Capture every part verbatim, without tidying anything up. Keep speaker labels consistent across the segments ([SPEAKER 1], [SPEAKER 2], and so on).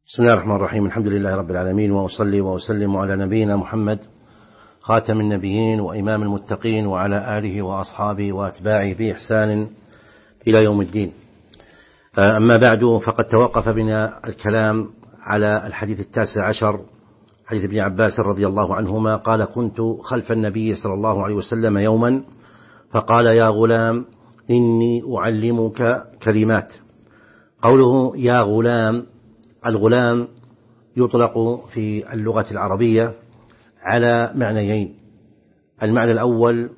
[SPEAKER 1] بسم الله الرحمن الرحيم. الحمد لله رب العالمين، وأصلي وأسلم على نبينا محمد خاتم النبيين وإمام المتقين، وعلى آله وأصحابه وأتباعه بإحسان إلى يوم الدين. أما بعد، فقد توقف بنا الكلام على الحديث التاسع عشر، حديث ابن عباس رضي الله عنهما قال: كنت خلف النبي صلى الله عليه وسلم يوما فقال: يا غلام إني أعلمك كلمات. قوله يا غلام، الغلام يطلق في اللغة العربية على معنيين: المعنى الأول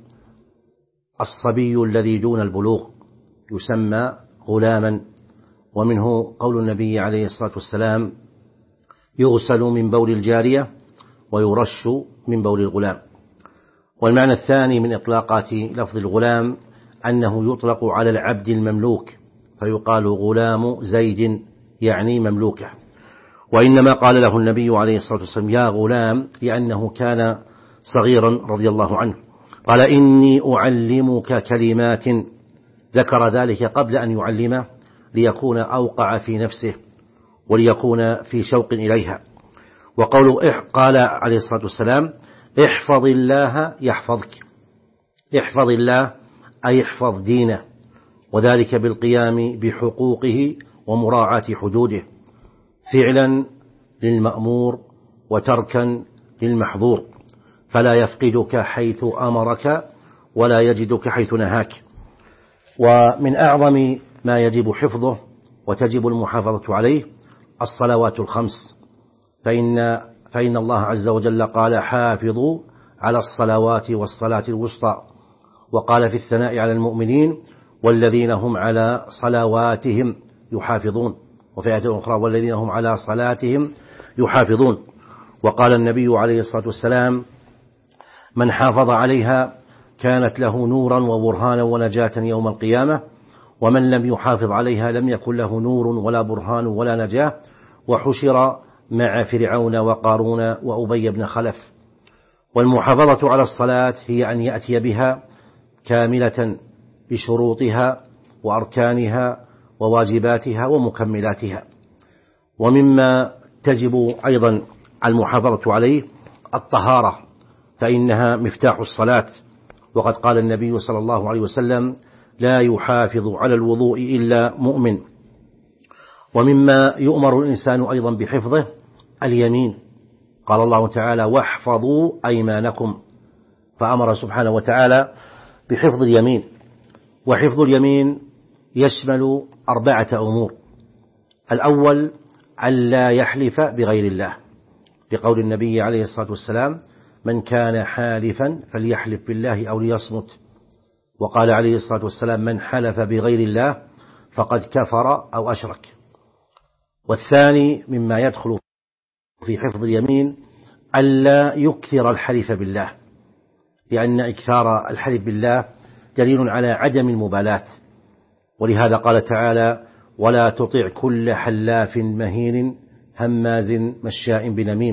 [SPEAKER 1] الصبي الذي دون البلوغ يسمى غلاما، ومنه قول النبي عليه الصلاة والسلام: يغسل من بول الجارية ويرش من بول الغلام. والمعنى الثاني من إطلاقات لفظ الغلام أنه يطلق على العبد المملوك، فيقال غلام زيد يعني مملوكه. وإنما قال له النبي عليه الصلاة والسلام يا غلام لأنه كان صغيرا رضي الله عنه. قال: إني أعلمك كلمات، ذكر ذلك قبل أن يعلمه ليكون أوقع في نفسه وليكون في شوق إليها. وقوله قال عليه الصلاة والسلام: احفظ الله يحفظك. احفظ الله أي احفظ دينه، وذلك بالقيام بحقوقه ومراعاة حدوده، فعلا للمأمور وتركا للمحظور، فلا يفقدك حيث أمرك ولا يجدك حيث نهاك. ومن أعظم ما يجب حفظه وتجب المحافظة عليه الصلوات الخمس، فإن, فإن الله عز وجل قال: حافظوا على الصلوات والصلاة الوسطى. وقال في الثناء على المؤمنين: والذين هم على صلواتهم يحافظون. وفي آية أخرى: والذين هم على صلاتهم يحافظون. وقال النبي عليه الصلاة والسلام: من حافظ عليها كانت له نورا وبرهانا ونجاة يوم القيامة، ومن لم يحافظ عليها لم يكن له نور ولا برهان ولا نجاة، وحشر مع فرعون وقارون وأبي بن خلف. والمحافظة على الصلاة هي أن يأتي بها كاملة بشروطها وأركانها وواجباتها ومكملاتها. ومما تجب أيضا المحافظة عليه الطهارة، فإنها مفتاح الصلاة، وقد قال النبي صلى الله عليه وسلم: لا يحافظ على الوضوء إلا مؤمن. ومما يؤمر الإنسان أيضا بحفظه اليمين، قال الله تعالى: واحفظوا أيمانكم، فأمر سبحانه وتعالى بحفظ اليمين. وحفظ اليمين يشمل أربعة أمور: الأول ألا يحلف بغير الله، لقول النبي عليه الصلاة والسلام: من كان حالفا فليحلف بالله أو ليصمت. وقال عليه الصلاة والسلام: من حلف بغير الله فقد كفر أو أشرك. والثاني مما يدخل في حفظ اليمين ألا يكثر الحلف بالله، لأن إكثار الحلف بالله دليل على عدم المبالاة، ولهذا قال تعالى: ولا تطع كل حلاف مهين هماز مشاء بنميم.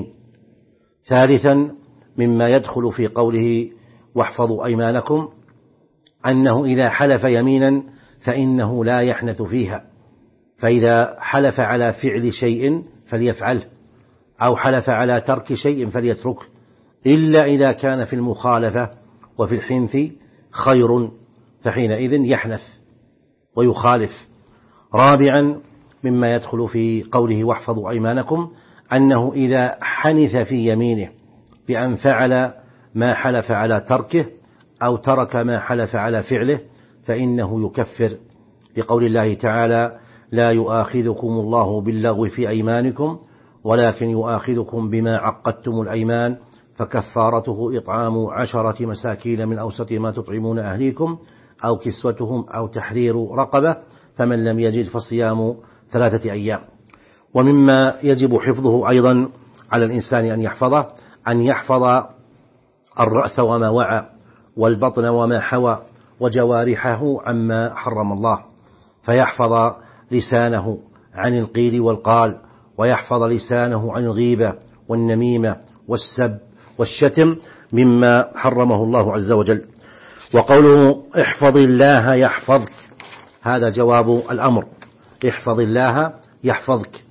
[SPEAKER 1] ثالثا مما يدخل في قوله واحفظوا أيمانكم أنه إذا حلف يمينا فإنه لا يحنث فيها، فإذا حلف على فعل شيء فليفعله، أو حلف على ترك شيء فليتركه، إلا إذا كان في المخالفة وفي الحنث خير، فحينئذ يحنث ويخالف. رابعا مما يدخل في قوله واحفظوا أيمانكم أنه إذا حنث في يمينه بأن فعل ما حلف على تركه أو ترك ما حلف على فعله فإنه يكفر، لقول الله تعالى: لا يؤاخذكم الله باللغو في أيمانكم ولكن يؤاخذكم بما عقدتم الأيمان فكفارته إطعام عشرة مساكين من أوسط ما تطعمون أهليكم أو كسوتهم أو تحرير رقبة، فمن لم يجد فصيام ثلاثة أيام. ومما يجب حفظه أيضا على الإنسان أن يحفظه أن يحفظ الرأس وما وعى، والبطن وما حوى، وجوارحه عما حرم الله، فيحفظ لسانه عن القيل والقال، ويحفظ لسانه عن الغيبة والنميمة والسب والشتم مما حرمه الله عز وجل. وقوله احفظ الله يحفظك، هذا جواب الأمر: احفظ الله يحفظك.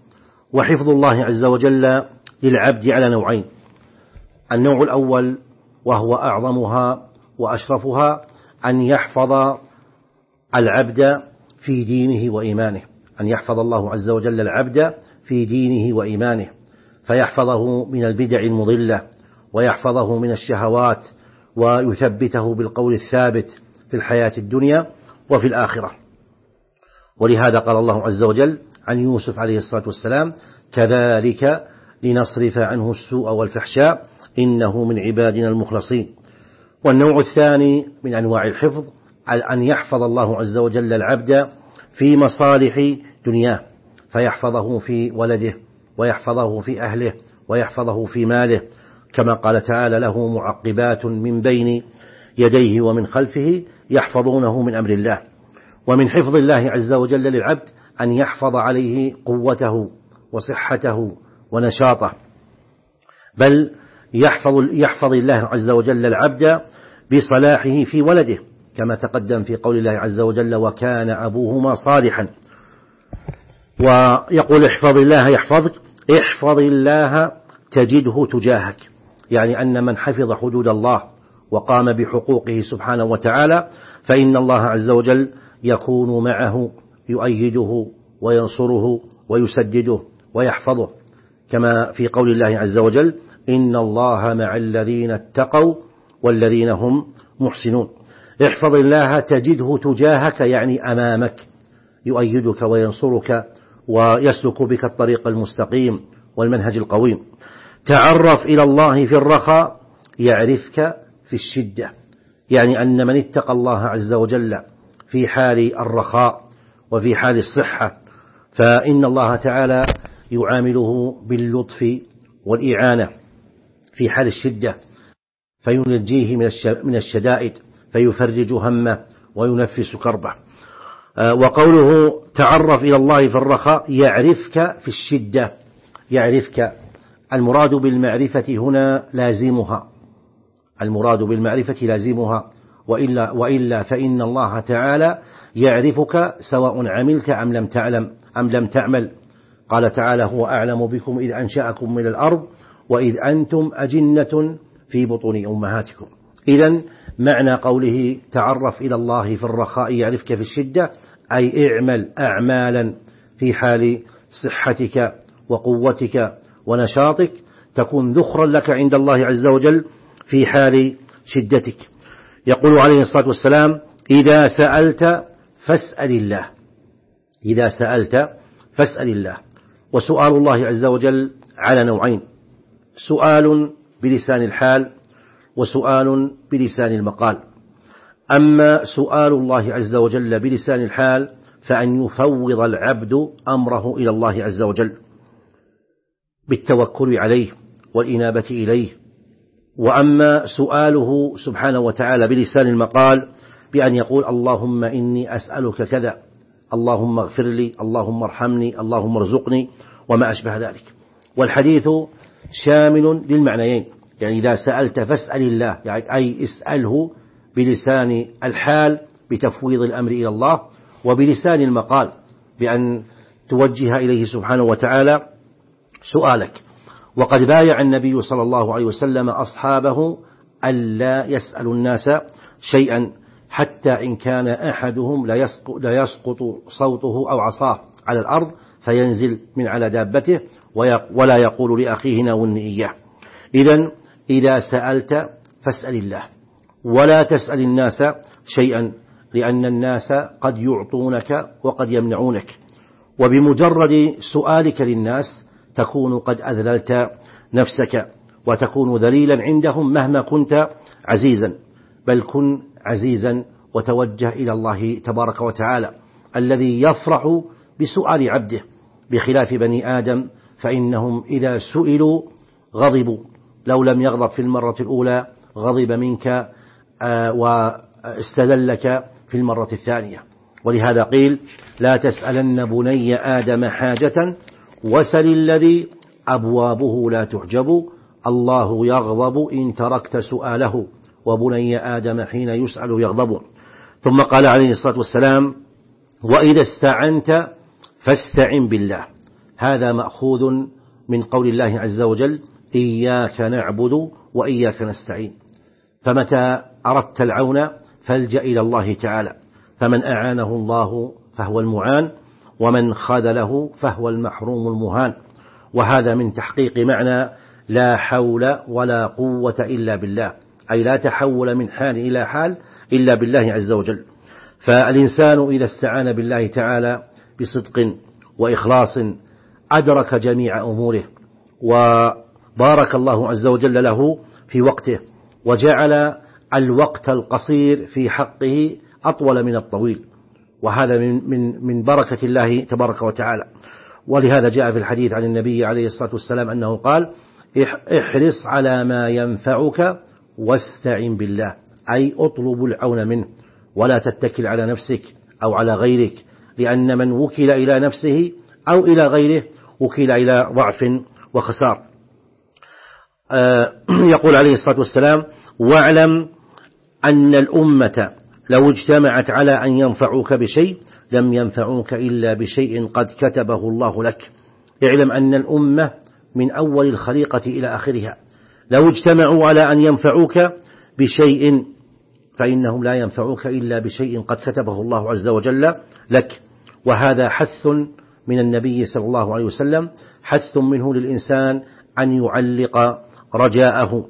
[SPEAKER 1] وحفظ الله عز وجل للعبد على نوعين: النوع الأول وهو أعظمها وأشرفها أن يحفظ العبد في دينه وإيمانه، أن يحفظ الله عز وجل العبد في دينه وإيمانه، فيحفظه من البدع المضلة، ويحفظه من الشهوات، ويثبته بالقول الثابت في الحياة الدنيا وفي الآخرة. ولهذا قال الله عز وجل عن يوسف عليه الصلاة والسلام: كذلك لنصرف عنه السوء والفحشاء إنه من عبادنا المخلصين. والنوع الثاني من أنواع الحفظ أن يحفظ الله عز وجل العبد في مصالح دنياه، فيحفظه في ولده، ويحفظه في أهله، ويحفظه في ماله، كما قال تعالى: له معقبات من بين يديه ومن خلفه يحفظونه من أمر الله. ومن حفظ الله عز وجل للعبد أن يحفظ عليه قوته وصحته ونشاطه، بل يحفظ, يحفظ الله عز وجل العبد بصلاحه في ولده، كما تقدم في قول الله عز وجل: وكان أبوهما صالحا. ويقول: احفظ الله يحفظك، احفظ الله تجده تجاهك، يعني أن من حفظ حدود الله وقام بحقوقه سبحانه وتعالى فإن الله عز وجل يكون معه، يؤيده وينصره ويسدده ويحفظه، كما في قول الله عز وجل: إن الله مع الذين اتقوا والذين هم محسنون. احفظ الله تجده تجاهك، يعني أمامك، يؤيدك وينصرك ويسلك بك الطريق المستقيم والمنهج القويم. تعرف إلى الله في الرخاء يعرفك في الشدة، يعني أن من اتقى الله عز وجل في حال الرخاء وفي حال الصحة فإن الله تعالى يعامله باللطف والإعانة في حال الشدة، فينجيه من الشدائد، فيفرج همه وينفس كربه. وقوله تعرف إلى الله في الرخاء يعرفك في الشدة، يعرفك، المراد بالمعرفة هنا لازمها، المراد بالمعرفة لازمها، وإلا, وإلا فإن الله تعالى يعرفك سواء عملت أم لم تعلم أم لم تعمل. قال تعالى: هو أعلم بكم إذ أنشأكم من الأرض وإذ أنتم أجنة في بطون أمهاتكم. إذن معنى قوله تعرف إلى الله في الرخاء يعرفك في الشدة، أي اعمل أعمالا في حال صحتك وقوتك ونشاطك تكون ذخرا لك عند الله عز وجل في حال شدتك. يقول عليه الصلاة والسلام: إذا سألت فاسأل الله، إذا سألت فاسأل الله. وسؤال الله عز وجل على نوعين: سؤال بلسان الحال، وسؤال بلسان المقال. أما سؤال الله عز وجل بلسان الحال فأن يفوض العبد أمره إلى الله عز وجل بالتوكل عليه والإنابة إليه. وأما سؤاله سبحانه وتعالى بلسان المقال بأن يقول: اللهم إني أسألك كذا، اللهم اغفر لي، اللهم ارحمني، اللهم ارزقني، وما أشبه ذلك. والحديث شامل للمعنيين، يعني إذا سألت فاسأل الله، يعني أي اسأله بلسان الحال بتفويض الأمر إلى الله، وبلسان المقال بأن توجه إليه سبحانه وتعالى سؤالك. وقد بايع النبي صلى الله عليه وسلم أصحابه ألا يسألوا الناس شيئا حتى إن كان أحدهم لا يسقط صوته أو عصاه على الأرض فينزل من على دابته ولا يقول لأخيه ناولني إياه. إذن إذا سألت فاسأل الله، ولا تسأل الناس شيئا، لأن الناس قد يعطونك وقد يمنعونك، وبمجرد سؤالك للناس تكون قد أذللت نفسك وتكون ذليلا عندهم مهما كنت عزيزا. بل كن عزيزا وتوجه إلى الله تبارك وتعالى الذي يفرح بسؤال عبده، بخلاف بني آدم فإنهم إذا سئلوا غضبوا، لو لم يغضب في المرة الأولى غضب منك واستذلك في المرة الثانية. ولهذا قيل: لا تسألن بني آدم حاجة وسل الذي أبوابه لا تحجب، الله يغضب إن تركت سؤاله، وبني آدم حين يسأل يغضب. ثم قال عليه الصلاة والسلام: وإذا استعنت فاستعن بالله، هذا مأخوذ من قول الله عز وجل إياك نعبد وإياك نستعين. فمتى أردت العون فالجأ إلى الله تعالى، فمن أعانه الله فهو المعان، ومن خذله فهو المحروم المهان. وهذا من تحقيق معنى لا حول ولا قوة إلا بالله، أي لا تحول من حال إلى حال إلا بالله عز وجل. فالإنسان إذا استعان بالله تعالى بصدق وإخلاص أدرك جميع أموره، وبارك الله عز وجل له في وقته، وجعل الوقت القصير في حقه أطول من الطويل، وهذا من من من بركة الله تبارك وتعالى. ولهذا جاء في الحديث عن النبي عليه الصلاة والسلام أنه قال احرص على ما ينفعك واستعن بالله، أي اطلب العون منه، ولا تتكل على نفسك أو على غيرك، لأن من وكل إلى نفسه أو إلى غيره وكل إلى ضعف وخسار. آه يقول عليه الصلاة والسلام واعلم أن الأمة لو اجتمعت على أن ينفعوك بشيء لم ينفعوك إلا بشيء قد كتبه الله لك. اعلم أن الأمة من أول الخليقة إلى آخرها لو اجتمعوا على أن ينفعوك بشيء فإنهم لا ينفعوك إلا بشيء قد كتبه الله عز وجل لك. وهذا حث من النبي صلى الله عليه وسلم، حث منه للإنسان أن يعلق رجاءه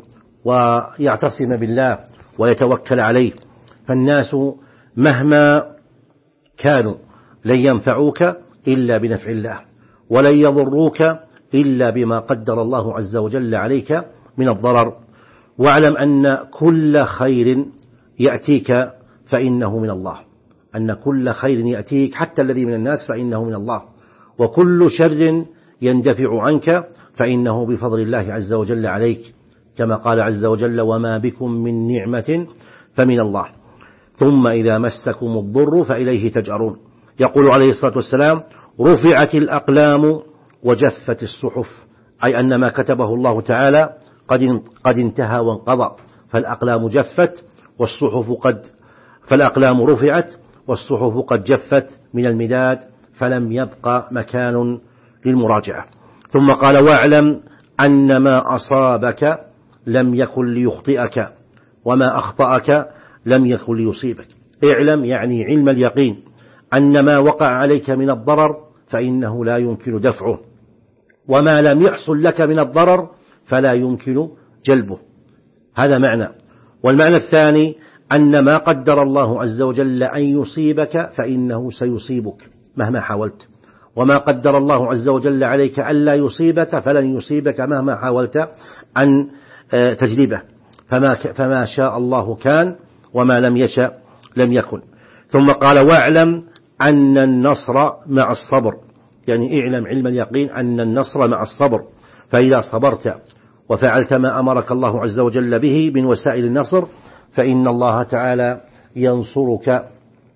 [SPEAKER 1] ويعتصم بالله ويتوكل عليه. فالناس مهما كانوا لن ينفعوك إلا بنفع الله، ولن يضروك إلا بما قدر الله عز وجل عليك من الضرر. واعلم أن كل خير يأتيك فإنه من الله، أن كل خير يأتيك حتى الذي من الناس فإنه من الله، وكل شر يندفع عنك فإنه بفضل الله عز وجل عليك، كما قال عز وجل وما بكم من نعمة فمن الله ثم إذا مسكم الضر فإليه تجأرون. يقول عليه الصلاة والسلام رفعت الأقلام وجفت الصحف، أي أن ما كتبه الله تعالى قد قد انتهى وانقضى، فالأقلام جفت والصحف قد فالأقلام رفعت والصحف قد جفت من المداد، فلم يبقى مكان للمراجعة. ثم قال واعلم أن ما أصابك لم يكن ليخطئك وما أخطأك لم يكن ليصيبك. اعلم يعني علم اليقين أن ما وقع عليك من الضرر فإنه لا يمكن دفعه، وما لم يحصل لك من الضرر فلا يمكن جلبه. هذا معنى. والمعنى الثاني أن ما قدر الله عز وجل أن يصيبك فإنه سيصيبك مهما حاولت، وما قدر الله عز وجل عليك ألا يصيبك فلن يصيبك مهما حاولت أن تجلبه. فما, فما شاء الله كان وما لم يشأ لم يكن. ثم قال واعلم أن النصر مع الصبر، يعني اعلم علم اليقين أن النصر مع الصبر، فإذا صبرت وفعلت ما أمرك الله عز وجل به من وسائل النصر فإن الله تعالى ينصرك.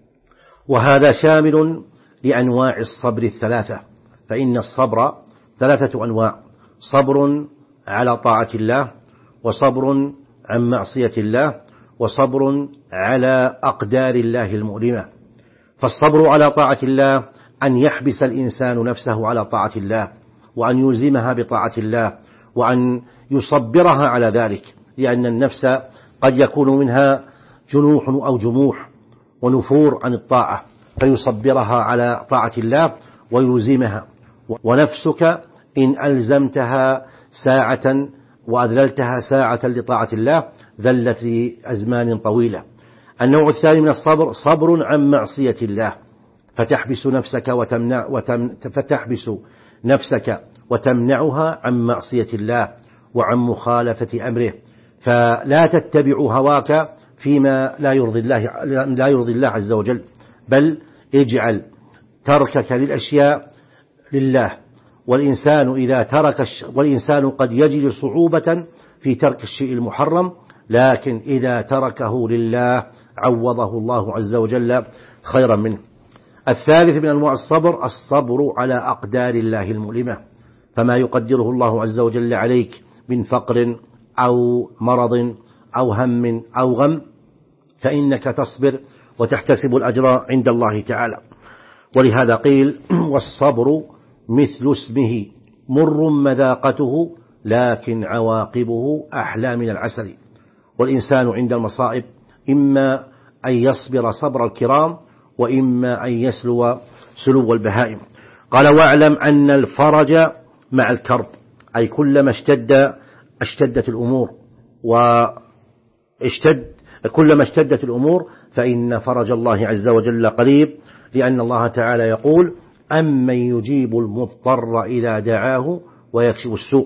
[SPEAKER 1] وهذا شامل لأنواع الصبر الثلاثة، فإن الصبر ثلاثة أنواع: صبر على طاعة الله، وصبر عن معصية الله، وصبر على أقدار الله المؤلمة. فالصبر على طاعة الله أن يحبس الإنسان نفسه على طاعة الله، وأن يلزمها بطاعة الله، وأن يصبرها على ذلك، لأن النفس قد يكون منها جنوح أو جموح ونفور عن الطاعة، فيصبرها على طاعة الله ويلزمها. ونفسك إن ألزمتها ساعة وأذللتها ساعة لطاعة الله ذلت لأزمان طويلة. النوع الثاني من الصبر صبر عن معصية الله، فتحبس نفسك وتمنع وتم فتحبس نفسك وتمنعها عن معصية الله وعن مخالفة أمره، فلا تتبع هواك فيما لا يرضي الله لا يرضي الله عز وجل، بل اجعل تركك للأشياء لله. والإنسان إذا ترك والإنسان قد يجد صعوبة في ترك الشيء المحرم، لكن إذا تركه لله عوضه الله عز وجل خيرا منه. الثالث من أنواع الصبر الصبر على أقدار الله المؤلمة، فما يقدره الله عز وجل عليك من فقر أو مرض أو هم أو غم فإنك تصبر وتحتسب الأجر عند الله تعالى. ولهذا قيل والصبر مثل اسمه مر مذاقته لكن عواقبه أحلى من العسل. والإنسان عند المصائب إما أن يصبر صبر الكرام وإما أن يسلو سلو البهائم. قال واعلم أن الفرج مع الكرب، أي كلما اشتد اشتدت الأمور واشتد كلما اشتدت الأمور فإن فرج الله عز وجل قريب، لأن الله تعالى يقول أمن يجيب المضطر إذا دعاه ويكشف السوء،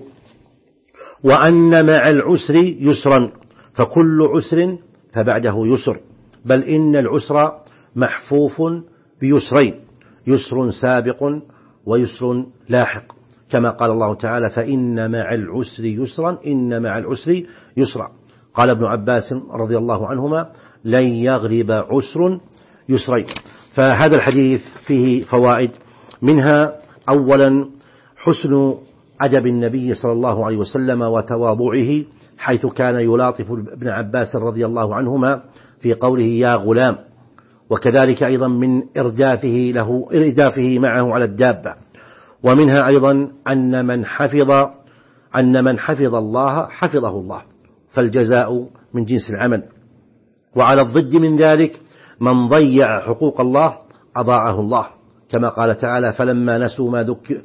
[SPEAKER 1] وأن مع العسر يسرا، فكل عسر فبعده يسر، بل إن العسر محفوف بيسرين، يسر سابق ويسر لاحق، كما قال الله تعالى فإن مع العسر يسرا إن مع العسر يسرا. قال ابن عباس رضي الله عنهما لن يغلب عسر يسرين. فهذا الحديث فيه فوائد، منها أولا حسن أدب النبي صلى الله عليه وسلم وتواضعه، حيث كان يلاطف ابن عباس رضي الله عنهما في قوله يا غلام، وكذلك أيضا من إردافه له إردافه معه على الدابة. ومنها أيضا أن من حفظ أن من حفظ الله حفظه الله، فالجزاء من جنس العمل. وعلى الضد من ذلك من ضيع حقوق الله أضاعه الله، كما قال تعالى فلما نسوا ما ذكر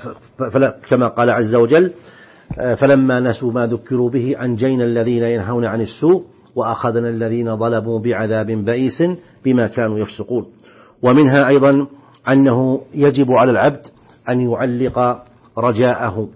[SPEAKER 1] كما قال عز وجل فلما نسوا ما ذكروا به أنجينا الذين ينهون عن السوء وأخذنا الذين ظلموا بعذاب بئيس بما كانوا يفسقون. ومنها أيضا أنه يجب على العبد أن يعلق رجاءه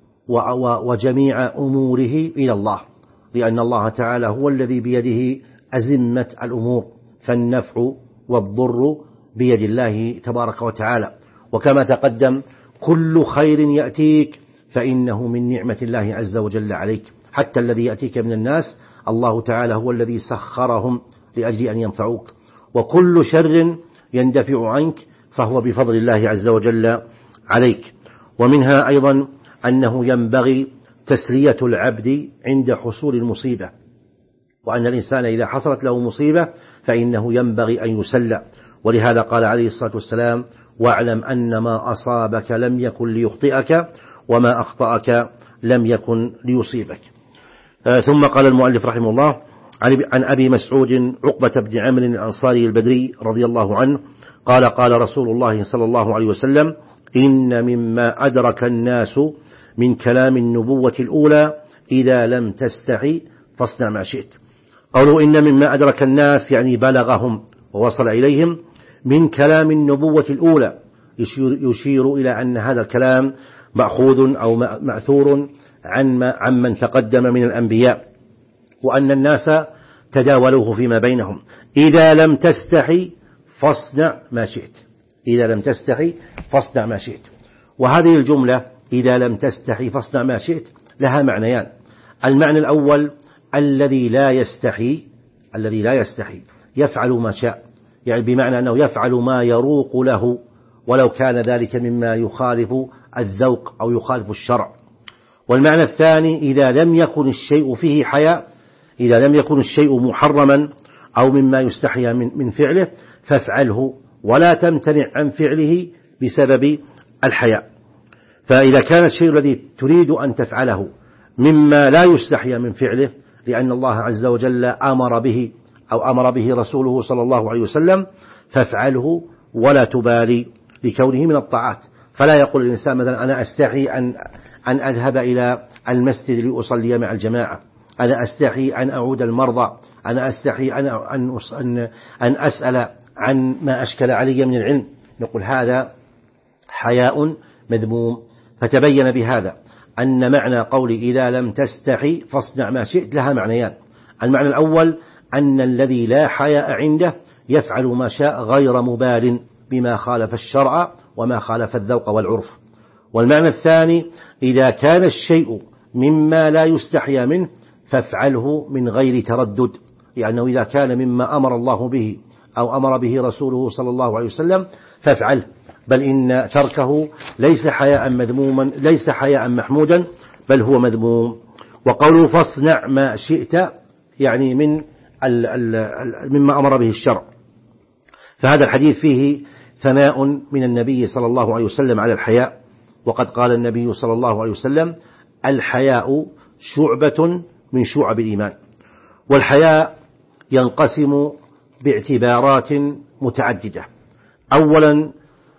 [SPEAKER 1] وجميع أموره إلى الله، لأن الله تعالى هو الذي بيده أزمة الأمور، فالنفع والضر بيد الله تبارك وتعالى. وكما تقدم كل خير يأتيك فإنه من نعمة الله عز وجل عليك، حتى الذي يأتيك من الناس الله تعالى هو الذي سخرهم لأجل أن ينفعوك، وكل شر يندفع عنك فهو بفضل الله عز وجل عليك. ومنها أيضا أنه ينبغي تسلية العبد عند حصول المصيبة، وأن الإنسان إذا حصلت له مصيبة فإنه ينبغي أن يسلى، ولهذا قال عليه الصلاة والسلام واعلم أن ما أصابك لم يكن ليخطئك وما أخطأك لم يكن ليصيبك. آه ثم قال المؤلف رحمه الله عن أبي مسعود عقبة بن عمرو الأنصاري البدري رضي الله عنه قال قال رسول الله صلى الله عليه وسلم إن مما أدرك الناس من كلام النبوة الأولى إذا لم تستحي فاصنع ما شئت. قالوا إن مما أدرك الناس يعني بلغهم ووصل إليهم من كلام النبوة الأولى، يشير, يشير إلى أن هذا الكلام مأخوذ أو مأثور عن عن من تقدم من الأنبياء، وأن الناس تداولوه فيما بينهم. إذا لم تستحي فاصنع ما شئت، إذا لم تستحي فاصنع ما شئت. وهذه الجملة إذا لم تستحي فاصنع ما شئت لها معنيان. المعنى الأول الذي لا يستحي الذي لا يستحي يفعل ما شاء، يعني بمعنى أنه يفعل ما يروق له ولو كان ذلك مما يخالف الذوق أو يخالف الشرع. والمعنى الثاني إذا لم يكن الشيء فيه حياء، إذا لم يكن الشيء محرما أو مما يستحيا من, من فعله فافعله ولا تمتنع عن فعله بسبب الحياء. فإذا كان الشيء الذي تريد أن تفعله مما لا يستحيا من فعله لأن الله عز وجل أمر به أو أمر به رسوله صلى الله عليه وسلم فافعله ولا تبالي لكونه من الطاعات. فلا يقول الإنسان مثلا أنا أستحي أن أن أذهب إلى المسجد لأصلي مع الجماعة، أنا أستحي أن أعود المرضى، أنا أستحي أن أن أن أسأل عن ما أشكل علي من العلم. نقول هذا حياء مذموم. فتبين بهذا أن معنى قول إذا لم تستحي فاصنع ما شئت لها معنيان. المعنى الأول أن الذي لا حياء عنده يفعل ما شاء غير مبال بما خالف الشرع وما خالف الذوق والعرف. والمعنى الثاني إذا كان الشيء مما لا يستحيا منه فافعله من غير تردد، لأنه إذا كان مما أمر الله به أو أمر به رسوله صلى الله عليه وسلم فافعله، بل إن تركه ليس حياء مذموما ليس حياء محمودا بل هو مذموم. وقوله فاصنع ما شئت يعني من ال ال مما أمر به الشرع. فهذا الحديث فيه ثناء من النبي صلى الله عليه وسلم على الحياء، وقد قال النبي صلى الله عليه وسلم: الحياء شعبة من شعب الإيمان. والحياء ينقسم باعتبارات متعددة. أولا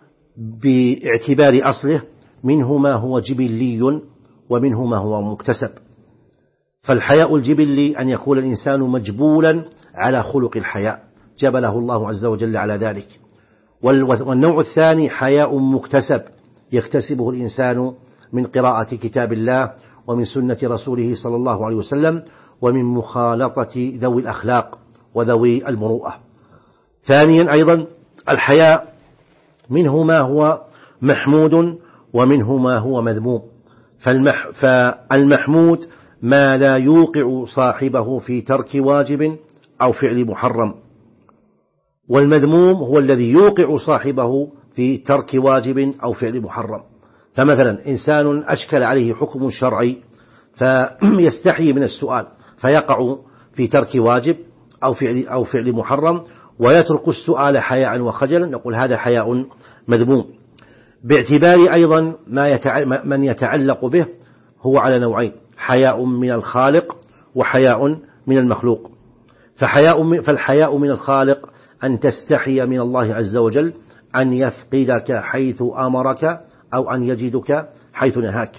[SPEAKER 1] باعتبار أصله، منه ما هو جبلي ومنه ما هو مكتسب. فالحياء الجبلي أن يكون الإنسان مجبولا على خلق الحياء، جبله الله عز وجل على ذلك. والنوع الثاني حياء مكتسب يكتسبه الإنسان من قراءة كتاب الله ومن سنة رسوله صلى الله عليه وسلم ومن مخالطة ذوي الأخلاق وذوي المروءة. ثانيا أيضا الحياء منه ما هو محمود ومنه ما هو مذموم. فالمح فالمحمود ما لا يوقع صاحبه في ترك واجب أو فعل محرم، والمذموم هو الذي يوقع صاحبه في ترك واجب أو فعل محرم. فمثلا إنسان أشكل عليه حكم شرعي فيستحي من السؤال فيقع في ترك واجب أو فعل, أو فعل محرم ويترك السؤال حياء وخجلا، نقول هذا حياء مذموم. باعتبار أيضا ما يتع... من يتعلق به هو على نوعين: حياء من الخالق وحياء من المخلوق. فحياء فالحياء من الخالق أن تستحي من الله عز وجل أن يفقدك حيث أمرك أو أن يجدك حيث نهاك.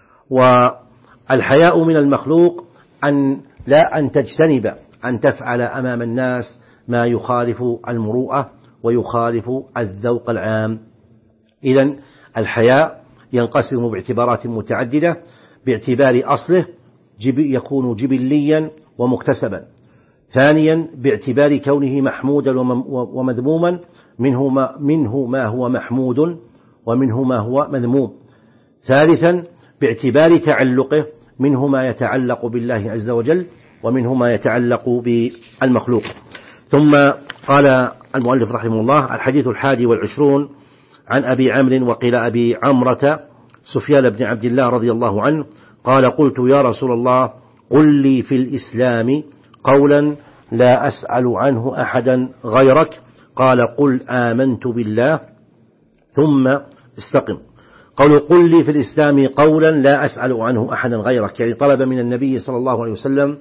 [SPEAKER 1] والحياء من المخلوق أن لا أن تجتنب أن تفعل أمام الناس ما يخالف المروءة ويخالف الذوق العام. إذن الحياء ينقسم باعتبارات متعددة. باعتبار أصله يكون جبليا ومكتسبا. ثانيا باعتبار كونه محمودا ومذموما، منه ما, منه ما هو محمود ومنه ما هو مذموم. ثالثا باعتبار تعلقه، منه ما يتعلق بالله عز وجل ومنه ما يتعلق بالمخلوق. ثم قال المؤلف رحمه الله: الحديث الحادي والعشرون عن أبي عمرو وقيل أبي عمرة سفيان بن عبد الله رضي الله عنه قال: قلت يا رسول الله قل لي في الإسلام قولا لا أسأل عنه أحدا غيرك. قال: قل آمنت بالله ثم استقم. قالوا: قل لي في الإسلام قولا لا أسأل عنه أحدا غيرك، يعني طلب من النبي صلى الله عليه وسلم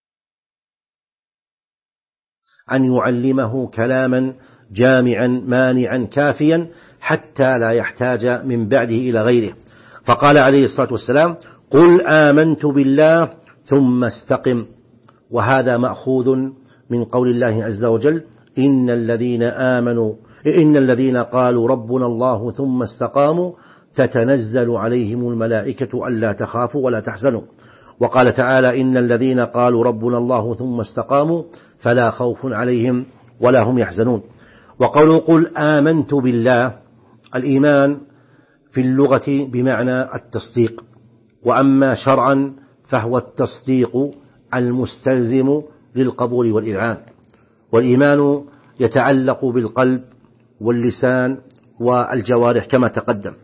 [SPEAKER 1] أن يعلمه كلاما جامعا مانعا كافيا حتى لا يحتاج من بعده إلى غيره. فقال عليه الصلاة والسلام: قل آمنت بالله ثم استقم. وهذا مأخوذ من قول الله عز وجل: إن الذين آمنوا إن الذين قالوا ربنا الله ثم استقاموا تتنزل عليهم الملائكة ألا تخافوا ولا تحزنوا. وقال تعالى: إن الذين قالوا ربنا الله ثم استقاموا فلا خوف عليهم ولا هم يحزنون. وقوله قل آمنت بالله، الإيمان في اللغة بمعنى التصديق، وأما شرعا فهو التصديق المستلزم للقبول والإذعان. والإيمان يتعلق بالقلب واللسان والجوارح كما تقدم.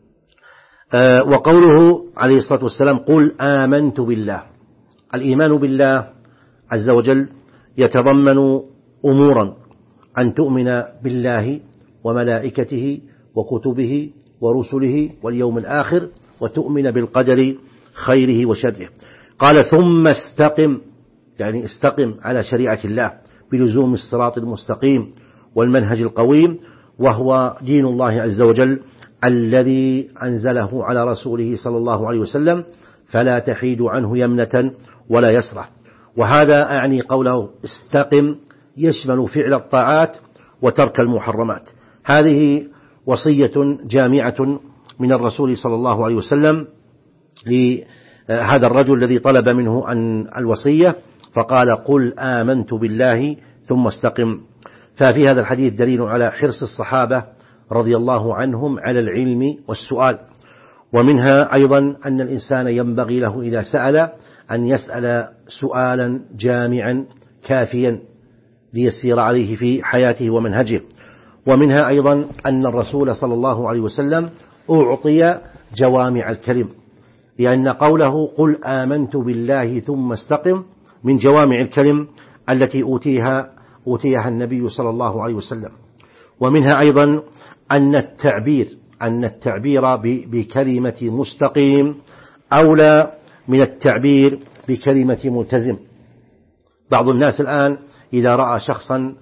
[SPEAKER 1] وقوله عليه الصلاة والسلام قل آمنت بالله، الإيمان بالله عز وجل يتضمن أمورا: أن تؤمن بالله وملائكته وكتبه ورسله واليوم الآخر، وتؤمن بالقدر خيره وشره. قال: ثم استقم، يعني استقم على شريعة الله بلزوم الصراط المستقيم والمنهج القويم، وهو دين الله عز وجل الذي أنزله على رسوله صلى الله عليه وسلم، فلا تحيد عنه يمنة ولا يسرة. وهذا أعني قوله استقم يشمل فعل الطاعات وترك المحرمات. هذه وصية جامعة من الرسول صلى الله عليه وسلم لهذا الرجل الذي طلب منه أن الوصية، فقال: قل آمنت بالله ثم استقم. ففي هذا الحديث دليل على حرص الصحابة رضي الله عنهم على العلم والسؤال. ومنها أيضا أن الإنسان ينبغي له إذا سأل أن يسأل سؤالا جامعا كافيا ليسير عليه في حياته ومنهجه. ومنها أيضا أن الرسول صلى الله عليه وسلم أعطي جوامع الكلم، لأن قوله قل آمنت بالله ثم استقم من جوامع الكلم التي أوتيها أوتيها النبي صلى الله عليه وسلم. ومنها أيضا أن التعبير أن التعبير بكلمة مستقيم أولى من التعبير بكلمة ملتزم. بعض الناس الآن إذا رأى شخصا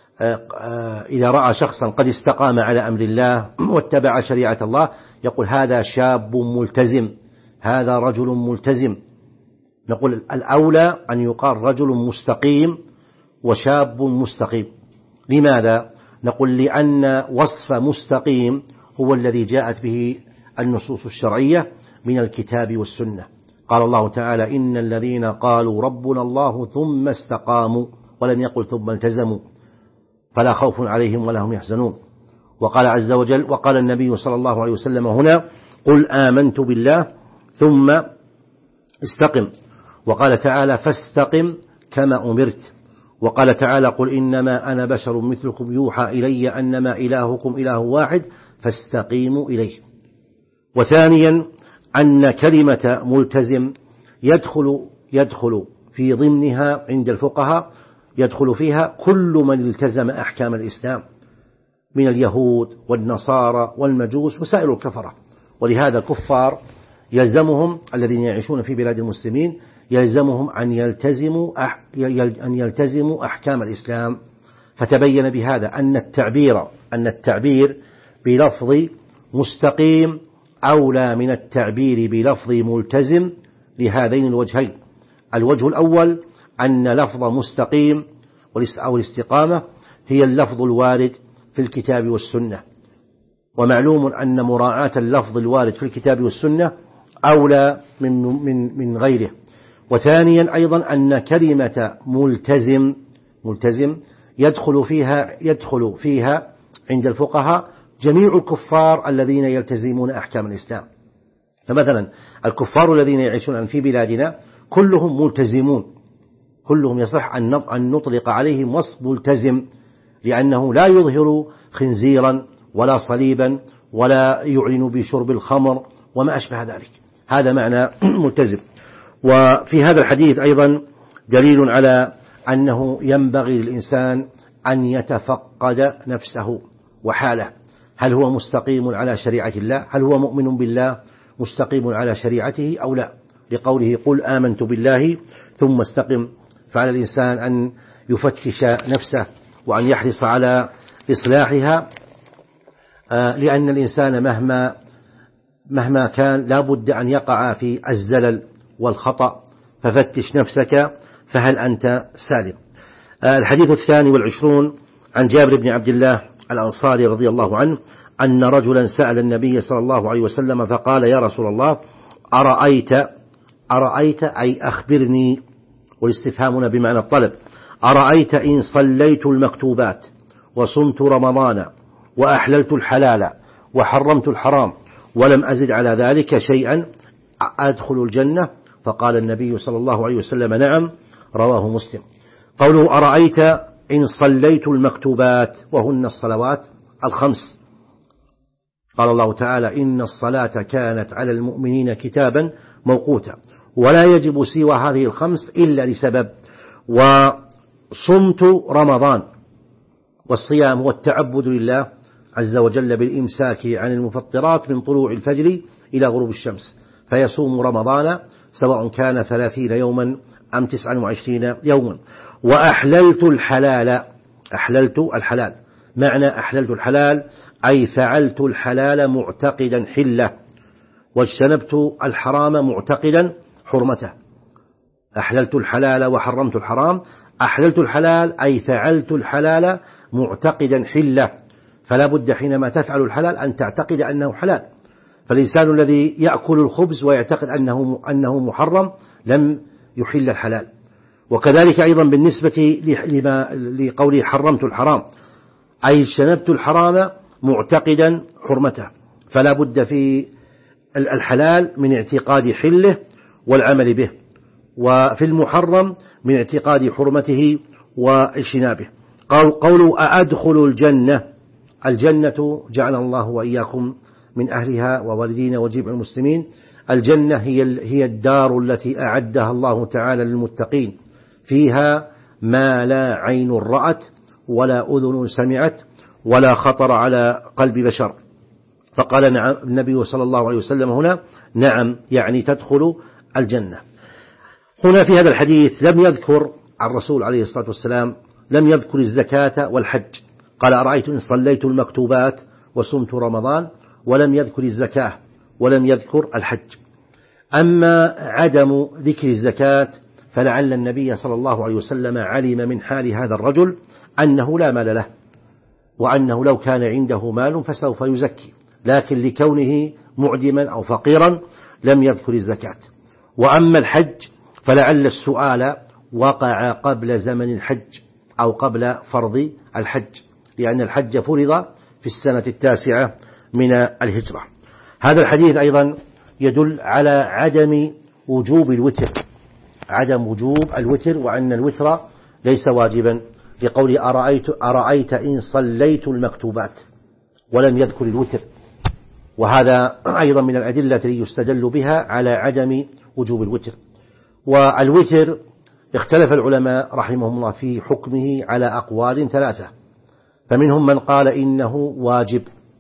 [SPEAKER 1] إذا رأى شخصا قد استقام على أمر الله واتبع شريعة الله يقول هذا شاب ملتزم، هذا رجل ملتزم. نقول الأولى أن يقال رجل مستقيم وشاب مستقيم. لماذا؟ نقول لأن وصف مستقيم هو الذي جاءت به النصوص الشرعية من الكتاب والسنة. قال الله تعالى إن الذين قالوا ربنا الله ثم استقاموا ولم يقل ثم التزموا فلا خوف عليهم ولا هم يحزنون. وقال عز وجل وقال النبي صلى الله عليه وسلم هنا قل آمنت بالله ثم استقم. وقال تعالى فاستقم كما أمرت. وقال تعالى قل إنما أنا بشر مثلكم يوحى إلي أنما إلهكم إله واحد فاستقيموا إليه. وثانيا أن كلمة ملتزم يدخل يدخل في ضمنها عند الفقهاء يدخل فيها كل من التزم أحكام الإسلام من اليهود والنصارى والمجوس وسائر الكفرة. ولهذا الكفار يلزمهم الذين يعيشون في بلاد المسلمين يلزمهم أن يلتزموا أن يلتزموا أحكام الإسلام. فتبين بهذا أن التعبير أن التعبير بلفظ مستقيم أولى من التعبير بلفظ ملتزم لهذين الوجهين. الوجه الأول أن لفظ مستقيم أو الاستقامة هي اللفظ الوارد في الكتاب والسنة، ومعلوم أن مراعاة اللفظ الوارد في الكتاب والسنة أولى من من من غيره. وثانيا أيضا أن كلمة ملتزم ملتزم يدخل فيها يدخل فيها عند الفقهاء جميع الكفار الذين يلتزمون أحكام الإسلام. فمثلا الكفار الذين يعيشون في بلادنا كلهم ملتزمون، كلهم يصح أن نطلق عليهم وصف ملتزم، لأنه لا يظهر خنزيرا ولا صليبا ولا يعلن بشرب الخمر وما أشبه ذلك. هذا معنى ملتزم. وفي هذا الحديث أيضا دليل على أنه ينبغي للإنسان أن يتفقد نفسه وحاله، هل هو مستقيم على شريعة الله؟ هل هو مؤمن بالله مستقيم على شريعته أو لا؟ لقوله قل آمنت بالله ثم استقم. فعلى الإنسان أن يفتش نفسه وأن يحرص على إصلاحها، لأن الإنسان مهما مهما كان لا بد أن يقع في الزلل والخطأ، ففتش نفسك فهل أنت سالم. الحديث الثاني والعشرون عن جابر بن عبد الله الأنصاري رضي الله عنه أن رجلا سأل النبي صلى الله عليه وسلم فقال يا رسول الله أرأيت أرأيت أي أخبرني، والاستفهام بمعنى الطلب، أرأيت إن صليت المكتوبات وصمت رمضان وأحللت الحلال وحرمت الحرام ولم أزد على ذلك شيئا أدخل الجنة؟ فقال النبي صلى الله عليه وسلم نعم، رواه مسلم. قوله أرأيت إن صليت المكتوبات وهن الصلوات الخمس، قال الله تعالى إن الصلاة كانت على المؤمنين كتابا موقوتا، ولا يجب سوى هذه الخمس إلا لسبب. وصمت رمضان، والصيام هو التعبد لله عز وجل بالإمساك عن المفطرات من طلوع الفجر إلى غروب الشمس، فيصوم رمضان سواء كان ثلاثين يوما أم تسعا وعشرين يوما. وأحللت الحلال، أحللت الحلال معنى أحللت الحلال أي فعلت الحلال معتقدا حله، واجتنبت الحرام معتقدا حرمته. أحللت الحلال وحرمت الحرام، أحللت الحلال أي فعلت الحلال معتقدا حله، فلا بد حينما تفعل الحلال أن تعتقد أنه حلال. فالإنسان الذي يأكل الخبز ويعتقد أنه أنه محرم لم يحل الحلال. وكذلك أيضا بالنسبة لما لقوله حرمت الحرام أي اجتنبت الحرام معتقدا حرمته، فلا بد في الحلال من اعتقاد حله والعمل به، وفي المحرم من اعتقاد حرمته واجتنابه. قولوا أأدخل الجنة، الجنة جعل الله وإياكم من أهلها ووالدين وجميع المسلمين. الجنة هي هي الدار التي أعدها الله تعالى للمتقين، فيها ما لا عين رأت ولا أذن سمعت ولا خطر على قلب بشر. فقال نعم النبي صلى الله عليه وسلم هنا نعم، يعني تدخل الجنة. هنا في هذا الحديث لم يذكر الرسول عليه الصلاة والسلام لم يذكر الزكاة والحج، قال أرأيت إن صليت المكتوبات وصمت رمضان، ولم يذكر الزكاة ولم يذكر الحج. أما عدم ذكر الزكاة فلعل النبي صلى الله عليه وسلم علم من حال هذا الرجل أنه لا مال له، وأنه لو كان عنده مال فسوف يزكي، لكن لكونه معدما أو فقيرا لم يذكر الزكاة. وأما الحج فلعل السؤال وقع قبل زمن الحج أو قبل فرض الحج، لأن الحج فرض في السنة التاسعة من الهجرة. هذا الحديث أيضا يدل على عدم وجوب الوتر، عدم وجوب الوتر، وأن الوتر ليس واجبا، لقول أرأيت, أرأيت إن صليت المكتوبات، ولم يذكر الوتر. وهذا أيضا من الأدلة التي يستدل بها على عدم وجوب الوتر. والوتر اختلف العلماء رحمهم الله في حكمه على أقوال ثلاثة، فمنهم من قال إنه واجب،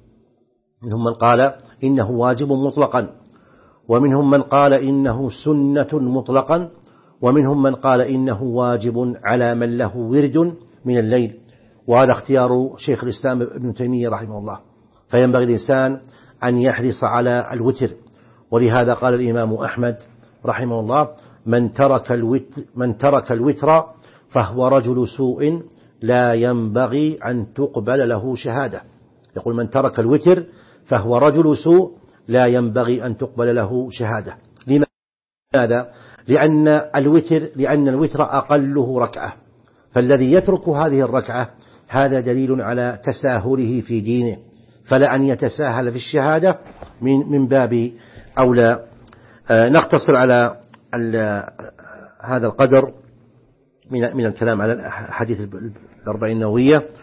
[SPEAKER 1] منهم من قال إنه واجب مطلقا، ومنهم من قال إنه سنة مطلقا، ومنهم من قال إنه واجب على من له ورد من الليل. وهذا اختيار شيخ الإسلام ابن تيمية رحمه الله، فينبغي الإنسان أن يحرص على الوتر. ولهذا قال الإمام أحمد رحمه الله من ترك الوتر, من ترك الوتر فهو رجل سوء لا ينبغي أن تقبل له شهادة. يقول من ترك الوتر فهو رجل سوء لا ينبغي أن تقبل له شهادة. لماذا؟ لأن الوتر لأن الوتر أقله ركعة، فالذي يترك هذه الركعة هذا دليل على تساهله في دينه، فلا أن يتساهل في الشهادة من من باب أولى. آه نقتصر على هذا القدر من من الكلام على حديث الأربعين النووية،